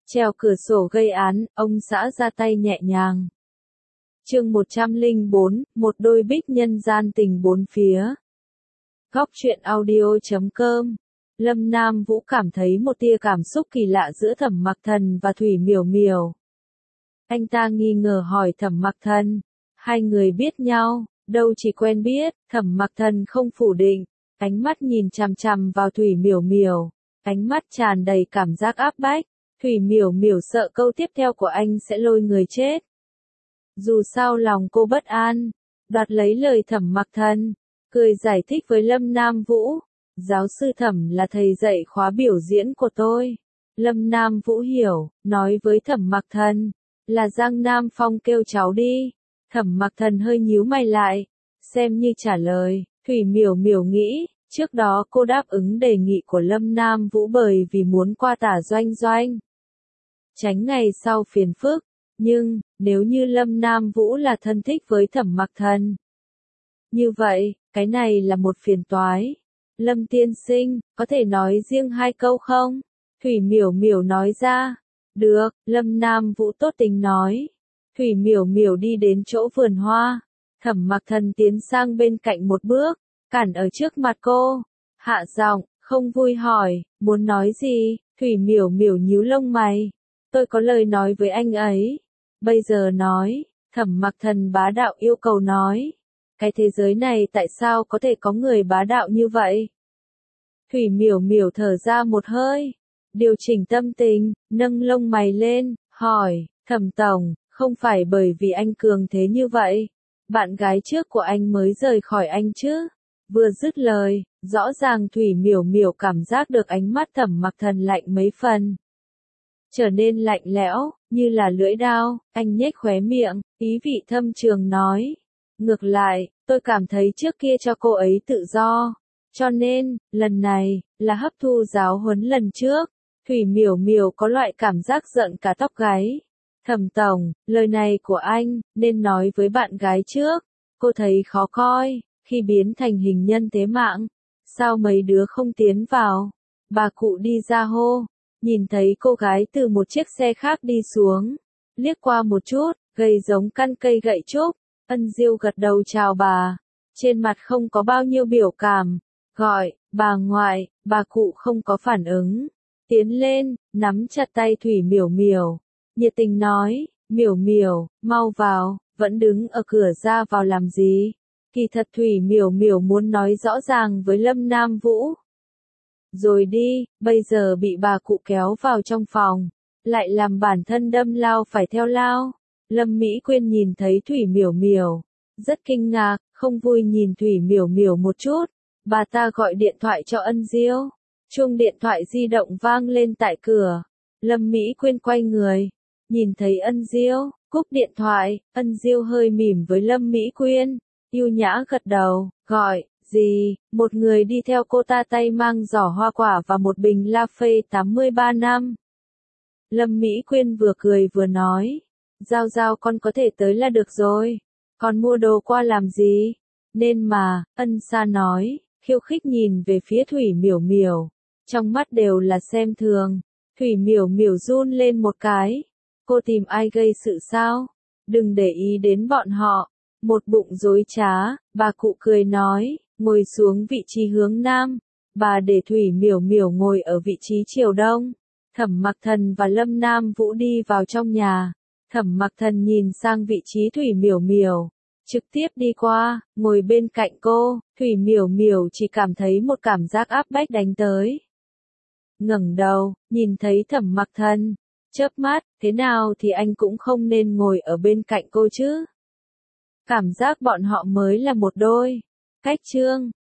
Trèo cửa sổ gây án, ông xã ra tay nhẹ nhàng. Chương 104, một đôi bích nhân gian tình bốn phía. Góc truyện audio.com. Lâm Nam Vũ cảm thấy một tia cảm xúc kỳ lạ giữa Thẩm Mặc Thần và Thủy Miểu Miểu. Anh ta nghi ngờ hỏi Thẩm Mặc Thần, hai người biết nhau, đâu chỉ quen biết. Thẩm Mặc Thần không phủ định, ánh mắt nhìn chằm chằm vào Thủy Miểu Miểu, ánh mắt tràn đầy cảm giác áp bách. Thủy Miểu Miểu sợ câu tiếp theo của anh sẽ lôi người chết. Dù sao lòng cô bất an, đoạt lấy lời Thẩm Mặc Thần, cười giải thích với Lâm Nam Vũ. Giáo sư Thẩm là thầy dạy khóa biểu diễn của tôi. Lâm Nam Vũ hiểu, nói với Thẩm Mặc Thần, là Giang Nam Phong kêu cháu đi. Thẩm Mặc Thần hơi nhíu mày lại, xem như trả lời. Thủy Miểu Miểu nghĩ, trước đó cô đáp ứng đề nghị của Lâm Nam Vũ bởi vì muốn qua Tả Doanh Doanh, tránh ngày sau phiền phức. Nhưng, nếu như Lâm Nam Vũ là thân thích với Thẩm Mặc Thần, như vậy, cái này là một phiền toái. Lâm tiên sinh, có thể nói riêng hai câu không? Thủy Miểu Miểu nói ra. Được, Lâm Nam Vũ tốt tình nói. Thủy Miểu Miểu đi đến chỗ vườn hoa. Thẩm Mặc Thần tiến sang bên cạnh một bước, cản ở trước mặt cô. Hạ giọng, không vui hỏi, muốn nói gì? Thủy Miểu Miểu nhíu lông mày. Tôi có lời nói với anh ấy. Bây giờ nói, Thẩm Mặc Thần bá đạo yêu cầu nói. Cái thế giới này tại sao có thể có người bá đạo như vậy? Thủy Miểu Miểu thở ra một hơi, điều chỉnh tâm tình, nâng lông mày lên, hỏi, Thẩm tổng, không phải bởi vì anh cường thế như vậy, bạn gái trước của anh mới rời khỏi anh chứ? Vừa dứt lời, rõ ràng Thủy Miểu Miểu cảm giác được ánh mắt Thẩm Mặc Thần lạnh mấy phần, trở nên lạnh lẽo, như là lưỡi dao. Anh nhếch khóe miệng, ý vị thâm trường nói. Ngược lại, tôi cảm thấy trước kia cho cô ấy tự do, cho nên, lần này, là hấp thu giáo huấn lần trước. Thủy Miểu Miểu có loại cảm giác giận cả tóc gáy. Thẩm tổng, lời này của anh, nên nói với bạn gái trước. Cô thấy khó coi, khi biến thành hình nhân thế mạng. Sao mấy đứa không tiến vào? Bà cụ đi ra hô. Nhìn thấy cô gái từ một chiếc xe khác đi xuống. Liếc qua một chút, gầy giống căn cây gậy trúc. Ân Diêu gật đầu chào bà. Trên mặt không có bao nhiêu biểu cảm. Gọi, bà ngoại, bà cụ không có phản ứng. Tiến lên, nắm chặt tay Thủy Miểu Miểu. Nhiệt tình nói, Miểu Miểu, mau vào, vẫn đứng ở cửa ra vào làm gì? Kỳ thật Thủy Miểu Miểu muốn nói rõ ràng với Lâm Nam Vũ. Rồi đi, bây giờ bị bà cụ kéo vào trong phòng. Lại làm bản thân đâm lao phải theo lao. Lâm Mỹ Quyên nhìn thấy Thủy Miểu Miểu, rất kinh ngạc, không vui nhìn Thủy Miểu Miểu một chút. Bà ta gọi điện thoại cho Ân Diêu. Chuông điện thoại di động vang lên tại cửa. Lâm Mỹ Quyên quay người, nhìn thấy Ân Diêu, cúp điện thoại. Ân Diêu hơi mỉm với Lâm Mỹ Quyên, yêu nhã gật đầu, gọi, gì? Một người đi theo cô ta tay mang giỏ hoa quả và một bình La Phê 83 năm. Lâm Mỹ Quyên vừa cười vừa nói, Giao Giao con có thể tới là được rồi, con mua đồ qua làm gì? Nên mà, Ân Sa nói, khiêu khích nhìn về phía Thủy Miểu Miểu, trong mắt đều là xem thường. Thủy Miểu Miểu run lên một cái. Cô tìm ai gây sự sao? Đừng để ý đến bọn họ. Một bụng dối trá, bà cụ cười nói, ngồi xuống vị trí hướng nam. Bà để Thủy Miểu Miểu ngồi ở vị trí chiều đông. Thẩm Mặc Thần và Lâm Nam Vũ đi vào trong nhà. Thẩm Mặc Thần nhìn sang vị trí Thủy Miểu Miểu, trực tiếp đi qua, ngồi bên cạnh cô. Thủy Miểu Miểu chỉ cảm thấy một cảm giác áp bách đánh tới. Ngẩng đầu, nhìn thấy Thẩm Mặc Thần, chớp mắt, thế nào thì anh cũng không nên ngồi ở bên cạnh cô chứ. Cảm giác bọn họ mới là một đôi. Cách chương